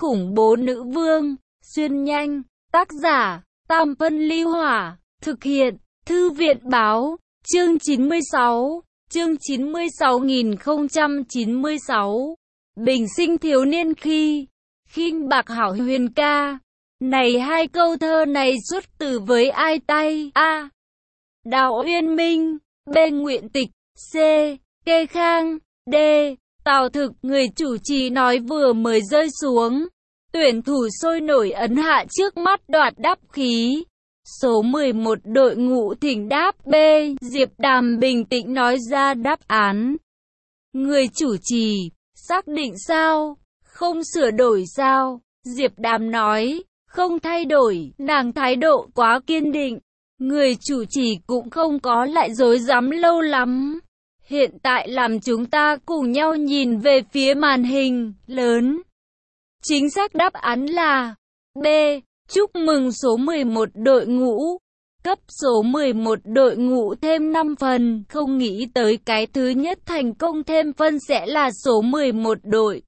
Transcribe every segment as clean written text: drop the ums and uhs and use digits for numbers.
khủng bố nữ vương, xuyên nhanh, tác giả, Tam Phân Ly Hỏa, thực hiện, Thư viện Báo, chương 96, chương 96.096, bình sinh thiếu niên khi, khinh bạc hảo huyền ca. Này hai câu thơ này xuất từ với ai tay? A. Đào Uyên Minh, B. Nguyện Tịch, C. Kê Khang, D. Tào Thực. Người chủ trì nói vừa mới rơi xuống. Tuyển thủ sôi nổi ấn hạ trước mắt đoạt đáp khí. Số 11 đội ngũ thỉnh đáp. B. Diệp Đàm bình tĩnh nói ra đáp án. Người chủ trì, xác định sao? Không sửa đổi sao? Diệp Đàm nói, không thay đổi. Nàng thái độ quá kiên định. Người chủ trì cũng không có lại dối dám lâu lắm. Hiện tại làm chúng ta cùng nhau nhìn về phía màn hình lớn. Chính xác đáp án là B. Chúc mừng số 11 đội ngũ. Cấp số 11 đội ngũ thêm 5 phần. Không nghĩ tới cái thứ nhất thành công thêm phân sẽ là số 11 đội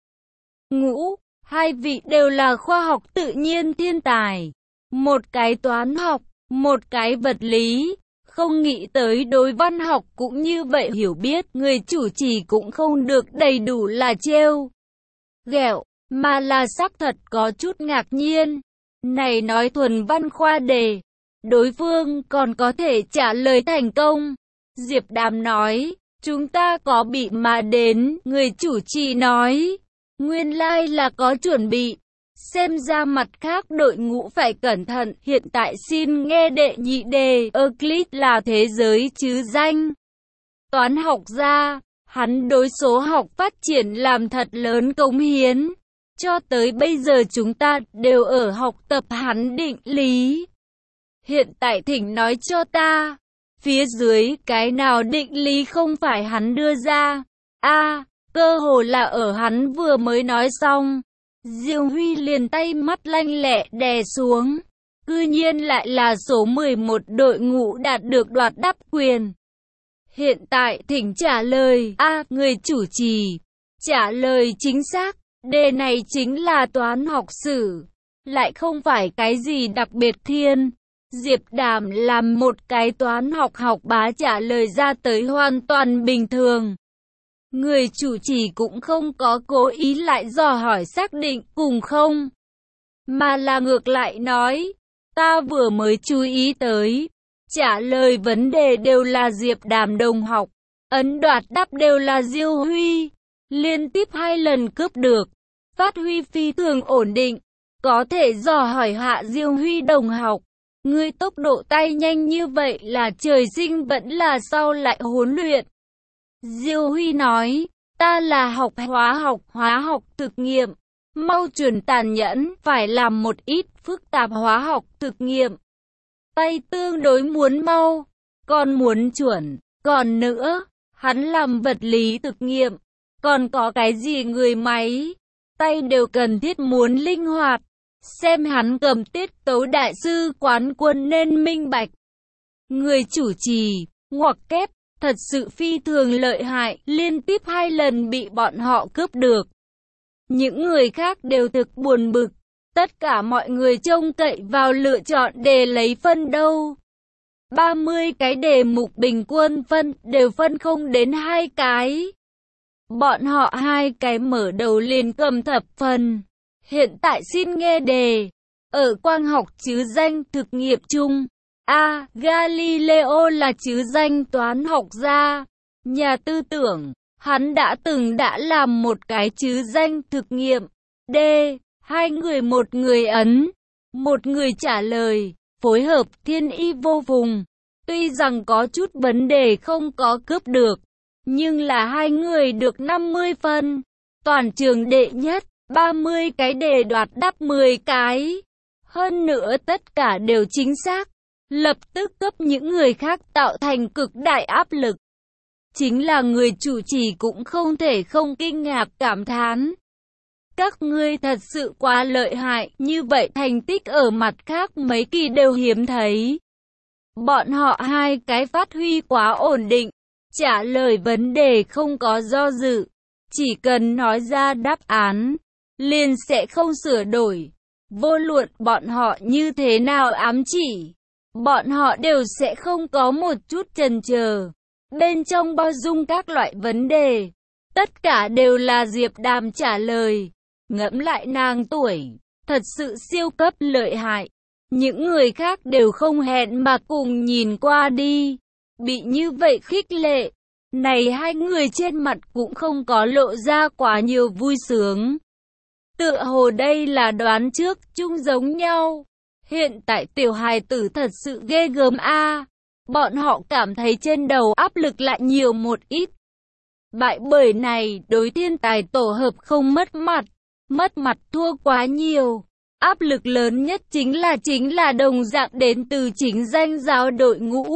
ngũ. Hai vị đều là khoa học tự nhiên thiên tài. Một cái toán học, một cái vật lý. Không nghĩ tới đối văn học cũng như vậy. Hiểu biết người chủ trì cũng không được đầy đủ là trêu ghẹo, mà là xác thật có chút ngạc nhiên. Này nói thuần văn khoa đề, đối phương còn có thể trả lời thành công. Diệp Đàm nói, chúng ta có bị mà đến. Người chủ trì nói, nguyên lai là có chuẩn bị. Xem ra mặt khác đội ngũ phải cẩn thận. Hiện tại xin nghe đệ nhị đề. Euclid là thế giới chứ danh toán học gia. Hắn đối số học phát triển làm thật lớn cống hiến. Cho tới bây giờ chúng ta đều ở học tập hắn định lý. Hiện tại thỉnh nói cho ta, phía dưới cái nào định lý không phải hắn đưa ra? A. Cơ hồ là ở hắn vừa mới nói xong, Diêu Huy liền tay mắt lanh lẹ đè xuống. Cư nhiên lại là số 11 đội ngũ đạt được đoạt đáp quyền. Hiện tại thỉnh trả lời. A. Người chủ trì trả lời chính xác. Đề này chính là toán học sử, lại không phải cái gì đặc biệt thiên. Diệp Đàm làm một cái toán học bá trả lời ra tới hoàn toàn bình thường. Người chủ trì cũng không có cố ý lại dò hỏi xác định cùng không, mà là ngược lại nói, ta vừa mới chú ý tới, trả lời vấn đề đều là Diệp Đàm đồng học, ấn đoạt đáp đều là Diêu Huy, liên tiếp 2 lần cướp được, phát huy phi thường ổn định, có thể dò hỏi hạ Diêu Huy đồng học. Ngươi tốc độ tay nhanh như vậy là trời sinh vẫn là sau lại huấn luyện? Diêu Huy nói, ta là học hóa học thực nghiệm, mau chuẩn tàn nhẫn, phải làm một ít phức tạp hóa học thực nghiệm. Tay tương đối muốn mau, còn muốn chuẩn, còn nữa, hắn làm vật lý thực nghiệm, còn có cái gì người máy, tay đều cần thiết muốn linh hoạt. Xem hắn cầm tiết tấu đại sư quán quân nên minh bạch. Người chủ trì, ngoặc kép, thật sự phi thường lợi hại, liên tiếp 2 lần bị bọn họ cướp được. Những người khác đều thực buồn bực, tất cả mọi người trông cậy vào lựa chọn đề lấy phân đâu. 30 cái đề mục bình quân phân đều phân không đến 2 cái. Bọn họ 2 cái mở đầu liền cầm thập phần. Hiện tại xin nghe đề. Ở quang học chứ danh thực nghiệm chung. A. Galileo là chứ danh toán học gia, nhà tư tưởng. Hắn đã làm một cái chứ danh thực nghiệm. D. 2 người một người ấn, một người trả lời. Phối hợp thiên y vô phùng. Tuy rằng có chút vấn đề không có cướp được, nhưng là 2 người được 50 phân. Toàn trường đệ nhất. 30 cái đề đoạt đáp 10 cái. Hơn nữa tất cả đều chính xác. Lập tức cấp những người khác tạo thành cực đại áp lực. Chính là người chủ trì cũng không thể không kinh ngạc cảm thán. Các ngươi thật sự quá lợi hại, như vậy thành tích ở mặt khác mấy kỳ đều hiếm thấy. Bọn họ 2 cái phát huy quá ổn định, trả lời vấn đề không có do dự, chỉ cần nói ra đáp án liền sẽ không sửa đổi. Vô luận bọn họ như thế nào ám chỉ, bọn họ đều sẽ không có một chút chần chờ. Bên trong bao dung các loại vấn đề, tất cả đều là Diệp Đàm trả lời. Ngẫm lại nàng tuổi, thật sự siêu cấp lợi hại. Những người khác đều không hẹn mà cùng nhìn qua đi. Bị như vậy khích lệ, này hai người trên mặt cũng không có lộ ra quá nhiều vui sướng. Tựa hồ đây là đoán trước chung giống nhau. Hiện tại tiểu hài tử thật sự ghê gớm a. Bọn họ cảm thấy trên đầu áp lực lại nhiều một ít. Bại bởi này đối thiên tài tổ hợp không mất mặt thua quá nhiều. Áp lực lớn nhất chính là đồng dạng đến từ chính danh giáo đội ngũ.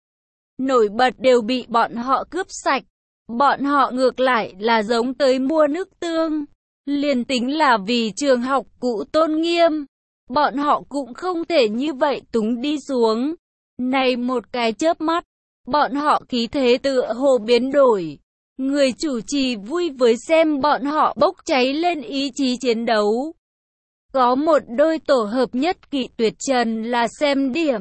Nổi bật đều bị bọn họ cướp sạch. Bọn họ ngược lại là giống tới mua nước tương. Liền tính là vì trường học cũ tôn nghiêm, bọn họ cũng không thể như vậy túng đi xuống. Này một cái chớp mắt, bọn họ khí thế tựa hồ biến đổi. Người chủ trì vui với xem bọn họ bốc cháy lên ý chí chiến đấu. Có một đôi tổ hợp nhất kỵ tuyệt trần là xem điểm.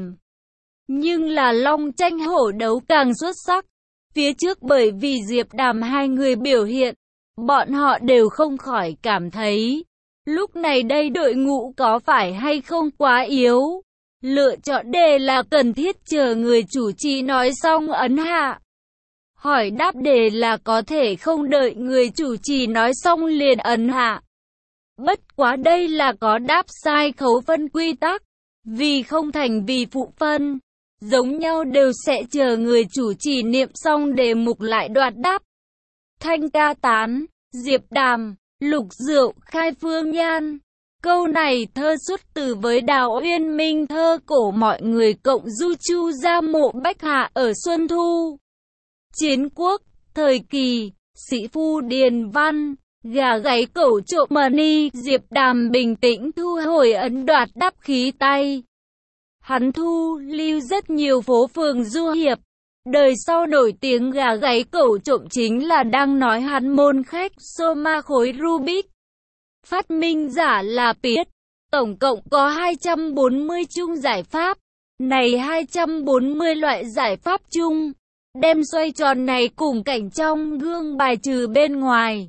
Nhưng là long tranh hổ đấu càng xuất sắc. Phía trước bởi vì Diệp Đàm hai người biểu hiện, bọn họ đều không khỏi cảm thấy, lúc này đây đội ngũ có phải hay không quá yếu. Lựa chọn đề là cần thiết, chờ người chủ trì nói xong ấn hạ. Hỏi đáp đề là có thể không đợi người chủ trì nói xong liền ấn hạ. Bất quá đây là có đáp sai khấu phân quy tắc, vì không thành vì phụ phân, giống nhau đều sẽ chờ người chủ trì niệm xong đề mục lại đoạt đáp. Thanh ca tán, Diệp Đàm, Lục Diệu, Khai Phương Nhan. Câu này thơ xuất từ với Đào Uyên Minh thơ cổ mọi người cộng du chu ra mộ Bách Hạ ở Xuân Thu. Chiến quốc, thời kỳ, sĩ phu điền văn, gà gáy cẩu trộm money. Diệp Đàm bình tĩnh thu hồi ấn đoạt đáp khí tay. Hắn thu lưu rất nhiều phố phường du hiệp. Đời sau nổi tiếng gà gáy cẩu trộm chính là đang nói hắn môn khách Soma khối Rubik. Phát minh giả là Piết. Tổng cộng có 240 chung giải pháp. Này 240 loại giải pháp chung, đem xoay tròn này cùng cảnh trong gương bài trừ bên ngoài.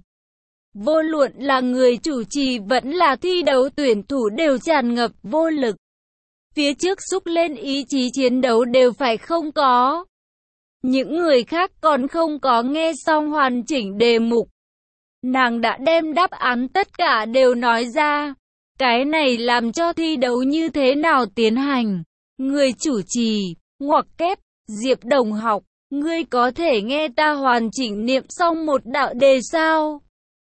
Vô luận là người chủ trì vẫn là thi đấu tuyển thủ đều tràn ngập vô lực. Phía trước xúc lên ý chí chiến đấu đều phải không có. Những người khác còn không có nghe xong hoàn chỉnh đề mục. Nàng đã đem đáp án tất cả đều nói ra. Cái này làm cho thi đấu như thế nào tiến hành. Người chủ trì, ngoặc kép, Diệp đồng học, ngươi có thể nghe ta hoàn chỉnh niệm xong một đạo đề sao?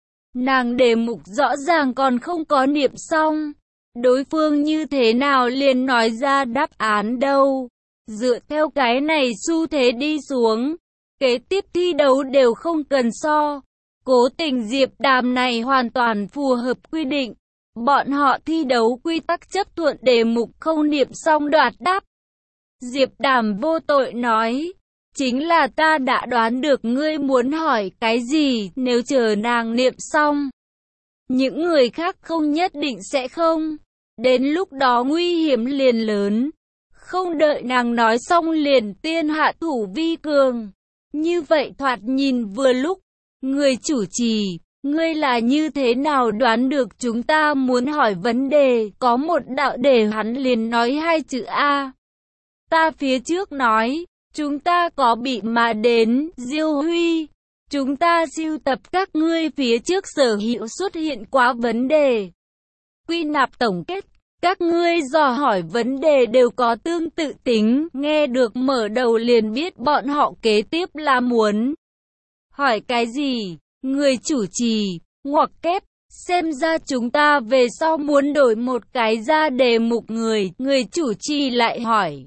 Nàng đề mục rõ ràng còn không có niệm xong. Đối phương như thế nào liền nói ra đáp án đâu. Dựa theo cái này xu thế đi xuống, kế tiếp thi đấu đều không cần so. Cố tình Diệp Đàm này hoàn toàn phù hợp quy định. Bọn họ thi đấu quy tắc chấp thuận đề mục không niệm xong đoạt đáp. Diệp Đàm vô tội nói, chính là ta đã đoán được ngươi muốn hỏi cái gì, nếu chờ nàng niệm xong. Những người khác không nhất định sẽ không. Đến lúc đó nguy hiểm liền lớn. Không đợi nàng nói xong liền tiên hạ thủ vi cường. Như vậy thoạt nhìn vừa lúc. Người chủ trì, ngươi là như thế nào đoán được chúng ta muốn hỏi vấn đề? Có một đạo đề hắn liền nói hai chữ A. Ta phía trước nói, chúng ta có bị mà đến, Diêu Huy. Chúng ta sưu tập các ngươi phía trước sở hữu xuất hiện quá vấn đề. Quy nạp tổng kết, các ngươi dò hỏi vấn đề đều có tương tự tính. Nghe được mở đầu liền biết bọn họ kế tiếp là muốn hỏi cái gì. Người chủ trì, ngoặc kép, xem ra chúng ta về sau muốn đổi một cái ra đề mục. Người chủ trì lại hỏi.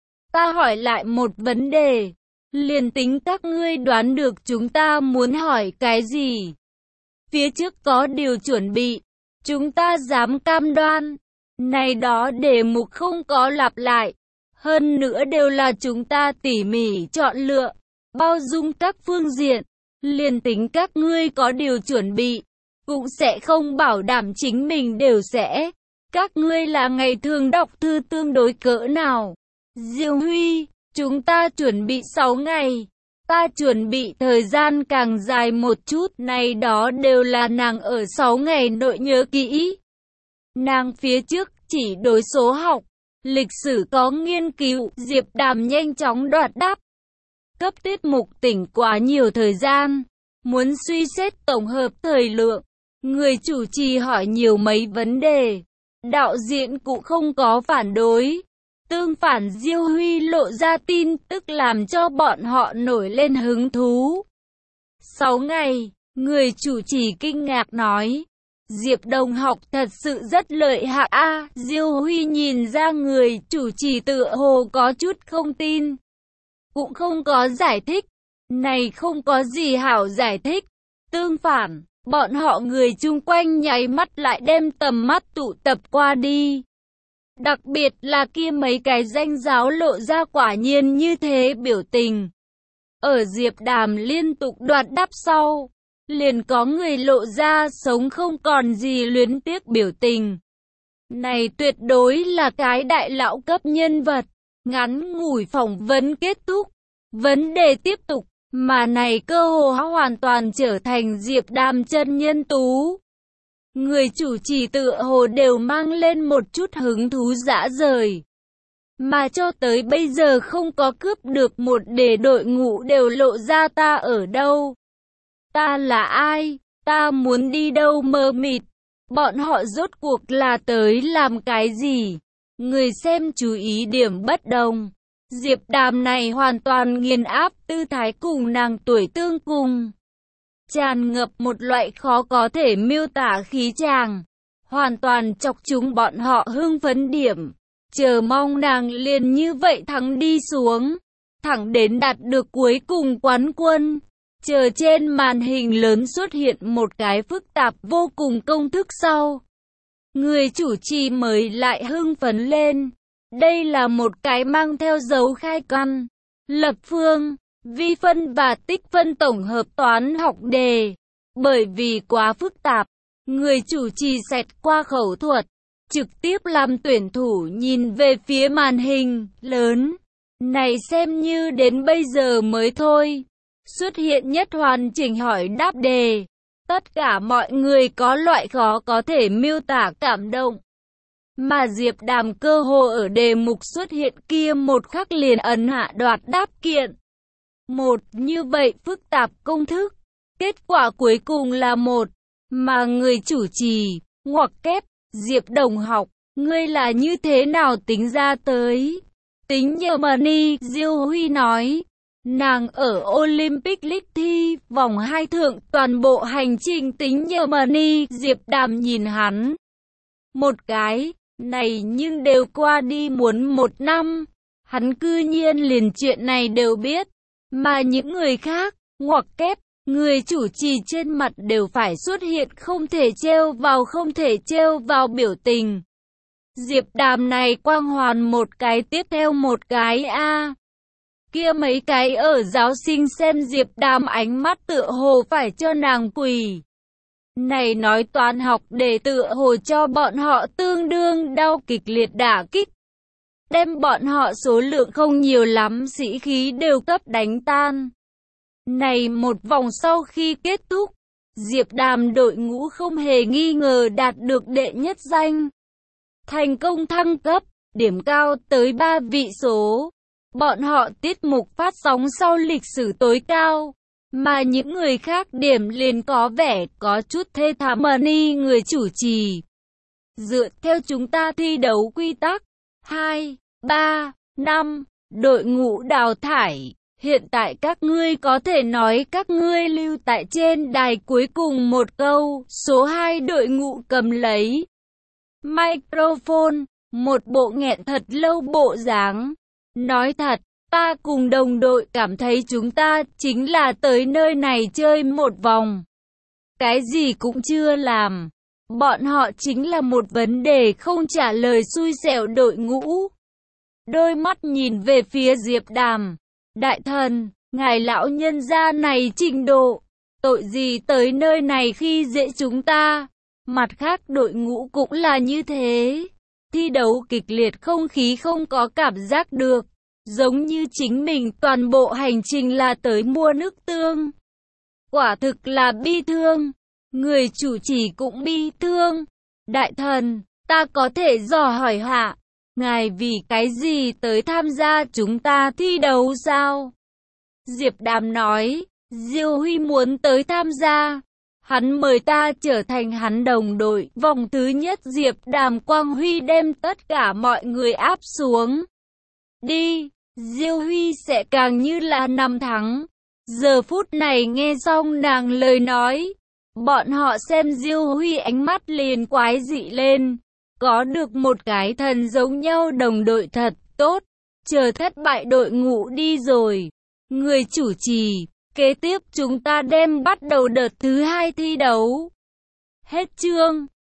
Ta hỏi lại một vấn đề. Liền tính các ngươi đoán được chúng ta muốn hỏi cái gì. Phía trước có điều chuẩn bị. Chúng ta dám cam đoan. Này đó đề mục không có lặp lại. Hơn nữa đều là chúng ta tỉ mỉ chọn lựa. Bao dung các phương diện. Liền tính các ngươi có điều chuẩn bị. cũng sẽ không bảo đảm chính mình đều sẽ. Các ngươi là ngày thường đọc thư tương đối cỡ nào? Diêu Huy, chúng ta chuẩn bị 6 ngày. Ta chuẩn bị thời gian càng dài một chút, này đó đều là nàng ở 6 ngày nội nhớ kỹ. Nàng phía trước chỉ đối số học, lịch sử có nghiên cứu, Diệp Đàm nhanh chóng đoạt đáp. Cấp tiết mục tỉnh quá nhiều thời gian, muốn suy xét tổng hợp thời lượng, người chủ trì hỏi nhiều mấy vấn đề, đạo diễn cũng không có phản đối. Tương phản Diêu Huy lộ ra tin tức làm cho bọn họ nổi lên hứng thú. 6 ngày, người chủ trì kinh ngạc nói. Diệp Đồng học thật sự rất lợi hại a. Diêu Huy nhìn ra người chủ trì tựa hồ có chút không tin. Cũng không có giải thích. Này không có gì hảo giải thích. Tương phản, bọn họ người chung quanh nháy mắt lại đem tầm mắt tụ tập qua đi. Đặc biệt là kia mấy cái danh giáo lộ ra quả nhiên như thế biểu tình. Ở Diệp Đàm liên tục đoạt đáp sau, liền có người lộ ra sống không còn gì luyến tiếc biểu tình. Này tuyệt đối là cái đại lão cấp nhân vật. Ngắn ngủi phỏng vấn kết thúc, vấn đề tiếp tục, mà này cơ hồ hoàn toàn trở thành Diệp Đàm chân nhân tú. Người chủ trì tựa hồ đều mang lên một chút hứng thú dã rời. Mà cho tới bây giờ không có cướp được một đề, đội ngũ đều lộ ra ta ở đâu. Ta là ai? Ta muốn đi đâu mờ mịt? Bọn họ rốt cuộc là tới làm cái gì? Người xem chú ý điểm bất đồng. Diệp Đàm này hoàn toàn nghiền áp tư thái cùng nàng tuổi tương cùng. Tràn ngập một loại khó có thể miêu tả khí chàng. Hoàn toàn chọc chúng bọn họ hưng phấn điểm. Chờ mong nàng liền như vậy thắng đi xuống. Thẳng đến đạt được cuối cùng quán quân. Chờ trên màn hình lớn xuất hiện một cái phức tạp vô cùng công thức sau. Người chủ trì mới lại hưng phấn lên. Đây là một cái mang theo dấu khai căn, lập phương, vi phân và tích phân tổng hợp toán học đề. Bởi vì quá phức tạp, người chủ trì xẹt qua khẩu thuật, trực tiếp làm tuyển thủ nhìn về phía màn hình lớn. Này xem như đến bây giờ mới thôi. Xuất hiện nhất hoàn chỉnh hỏi đáp đề. Tất cả mọi người có loại khó có thể miêu tả cảm động. Mà Diệp Đàm cơ hồ ở đề mục xuất hiện kia một khắc liền ấn hạ đoạt đáp kiện. Một như vậy phức tạp công thức. Kết quả cuối cùng là một. Mà người chủ trì, ngoặc kép, Diệp Đồng học, ngươi là như thế nào tính ra tới? Tính nhờ money, Diêu Huy nói. Nàng ở Olympic League thi, vòng 2 thượng, toàn bộ hành trình tính nhờ money, Diệp Đàm nhìn hắn. Một cái, này nhưng đều qua đi muốn 1 năm. Hắn cư nhiên liền chuyện này đều biết. Mà những người khác, ngoặc kép, người chủ trì trên mặt đều phải xuất hiện không thể trêu vào biểu tình. Diệp Đàm này quang hoàn một cái tiếp theo một cái a. Kia mấy cái ở giáo sinh xem Diệp Đàm ánh mắt tựa hồ phải cho nàng quỳ. Này nói toán học để tựa hồ cho bọn họ tương đương đau kịch liệt đả kích. Đem bọn họ số lượng không nhiều lắm sĩ khí đều cấp đánh tan. Này một vòng sau khi kết thúc, Diệp Đàm đội ngũ không hề nghi ngờ đạt được đệ nhất danh. Thành công thăng cấp, điểm cao tới 3 vị số. Bọn họ tiết mục phát sóng sau lịch sử tối cao. Mà những người khác điểm liền có vẻ có chút thê thảm. Money người chủ trì. Dựa theo chúng ta thi đấu quy tắc 2, 3, 5, đội ngũ đào thải. Hiện tại các ngươi có thể nói các ngươi lưu tại trên đài cuối cùng một câu. Số 2 đội ngũ cầm lấy microphone, một bộ nghẹn thật lâu bộ dáng. Nói thật, ta cùng đồng đội cảm thấy chúng ta chính là tới nơi này chơi một vòng. Cái gì cũng chưa làm. Bọn họ chính là một vấn đề không trả lời xui xẻo đội ngũ. Đôi mắt nhìn về phía Diệp Đàm. Đại thần, ngài lão nhân gia này trình độ. Tội gì tới nơi này khi dễ chúng ta. Mặt khác đội ngũ cũng là như thế. Thi đấu kịch liệt, không khí không có cảm giác được. Giống như chính mình toàn bộ hành trình là tới mua nước tương. Quả thực là bi thương. Người chủ trì cũng bi thương. Đại thần, ta có thể dò hỏi hạ, ngài vì cái gì tới tham gia chúng ta thi đấu sao? Diệp Đàm nói, Diêu Huy muốn tới tham gia. Hắn mời ta trở thành hắn đồng đội. Vòng thứ nhất Diệp Đàm Quang Huy đem tất cả mọi người áp xuống. Đi, Diêu Huy sẽ càng như là năm thắng. Giờ phút này nghe xong nàng lời nói, bọn họ xem Diêu Huy ánh mắt liền quái dị lên. Có được một cái thần giống nhau đồng đội thật tốt. Chờ thất bại đội ngũ đi rồi. Người chủ trì, kế tiếp chúng ta đem bắt đầu đợt thứ 2 thi đấu. Hết chương.